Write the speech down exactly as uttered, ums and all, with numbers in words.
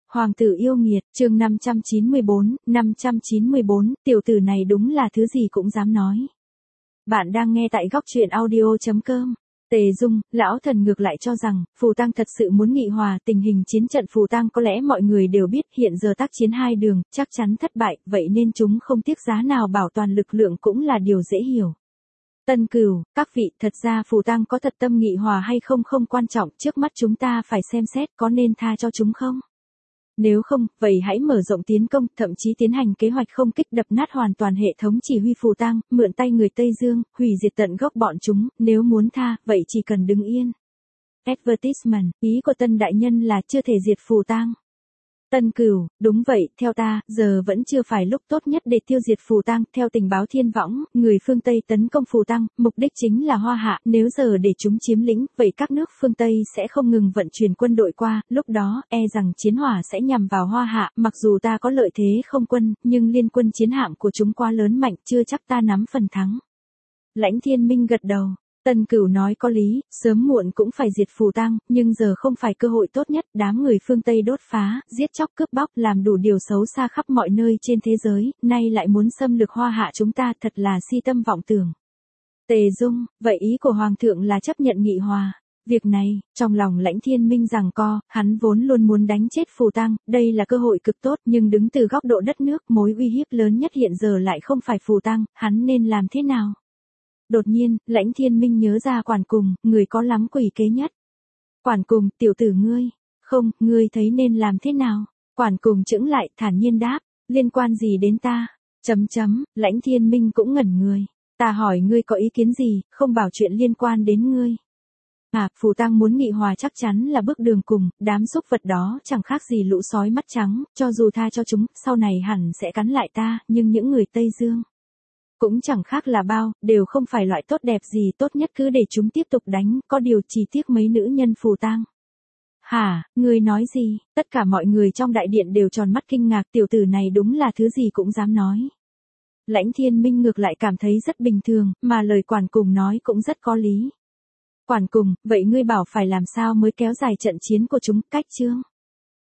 Hoàng tử yêu nghiệt, chương năm trăm chín mươi bốn, năm trăm chín mươi bốn, tiểu tử này đúng là thứ gì cũng dám nói. Bạn đang nghe tại góc truyện audio chấm com. Tề Dung, lão thần ngược lại cho rằng, Phù Tang thật sự muốn nghị hòa, tình hình chiến trận Phù Tang có lẽ mọi người đều biết hiện giờ tác chiến hai đường, chắc chắn thất bại, vậy nên chúng không tiếc giá nào bảo toàn lực lượng cũng là điều dễ hiểu. Tân Cửu, các vị, thật ra Phù Tang có thật tâm nghị hòa hay không không quan trọng, trước mắt chúng ta phải xem xét có nên tha cho chúng không? Nếu không, vậy hãy mở rộng tiến công, thậm chí tiến hành kế hoạch không kích đập nát hoàn toàn hệ thống chỉ huy Phù Tang, mượn tay người Tây Dương, hủy diệt tận gốc bọn chúng, nếu muốn tha, vậy chỉ cần đứng yên. Advertisement, ý của Tân Đại Nhân là chưa thể diệt Phù Tang. Tân Cửu, đúng vậy, theo ta, giờ vẫn chưa phải lúc tốt nhất để tiêu diệt Phù Tang, theo tình báo thiên võng, người phương Tây tấn công Phù Tang, mục đích chính là Hoa Hạ, nếu giờ để chúng chiếm lĩnh, vậy các nước phương Tây sẽ không ngừng vận chuyển quân đội qua, lúc đó, e rằng chiến hỏa sẽ nhằm vào Hoa Hạ, mặc dù ta có lợi thế không quân, nhưng liên quân chiến hạm của chúng quá lớn mạnh, chưa chắc ta nắm phần thắng. Lãnh Thiên Minh gật đầu. Tân Cửu nói có lý, sớm muộn cũng phải diệt Phù Tang, nhưng giờ không phải cơ hội tốt nhất, đám người phương Tây đốt phá, giết chóc cướp bóc, làm đủ điều xấu xa khắp mọi nơi trên thế giới, nay lại muốn xâm lược Hoa Hạ chúng ta, thật là si tâm vọng tưởng. Tề Dung, vậy ý của Hoàng thượng là chấp nhận nghị hòa. Việc này, trong lòng Lãnh Thiên Minh giằng co, hắn vốn luôn muốn đánh chết Phù Tang, đây là cơ hội cực tốt, nhưng đứng từ góc độ đất nước, mối uy hiếp lớn nhất hiện giờ lại không phải Phù Tang, hắn nên làm thế nào? Đột nhiên, Lãnh Thiên Minh nhớ ra Quản Cùng, người có lắm quỷ kế nhất. Quản Cùng, tiểu tử ngươi, không, ngươi thấy nên làm thế nào? Quản Cùng chững lại, thản nhiên đáp, liên quan gì đến ta? Chấm chấm, Lãnh Thiên Minh cũng ngẩn người. Ta hỏi ngươi có ý kiến gì, không bảo chuyện liên quan đến ngươi. À, Phù Tang muốn nghị hòa chắc chắn là bước đường cùng, đám súc vật đó chẳng khác gì lũ sói mắt trắng, cho dù tha cho chúng, sau này hẳn sẽ cắn lại ta, nhưng những người Tây Dương cũng chẳng khác là bao, đều không phải loại tốt đẹp gì, tốt nhất cứ để chúng tiếp tục đánh, có điều chỉ tiếc mấy nữ nhân Phù Tang. Hả, ngươi nói gì? Tất cả mọi người trong đại điện đều tròn mắt kinh ngạc, tiểu tử này đúng là thứ gì cũng dám nói. Lãnh Thiên Minh ngược lại cảm thấy rất bình thường, mà lời Quản Cùng nói cũng rất có lý. Quản Cùng, vậy ngươi bảo phải làm sao mới kéo dài trận chiến của chúng, cách chương?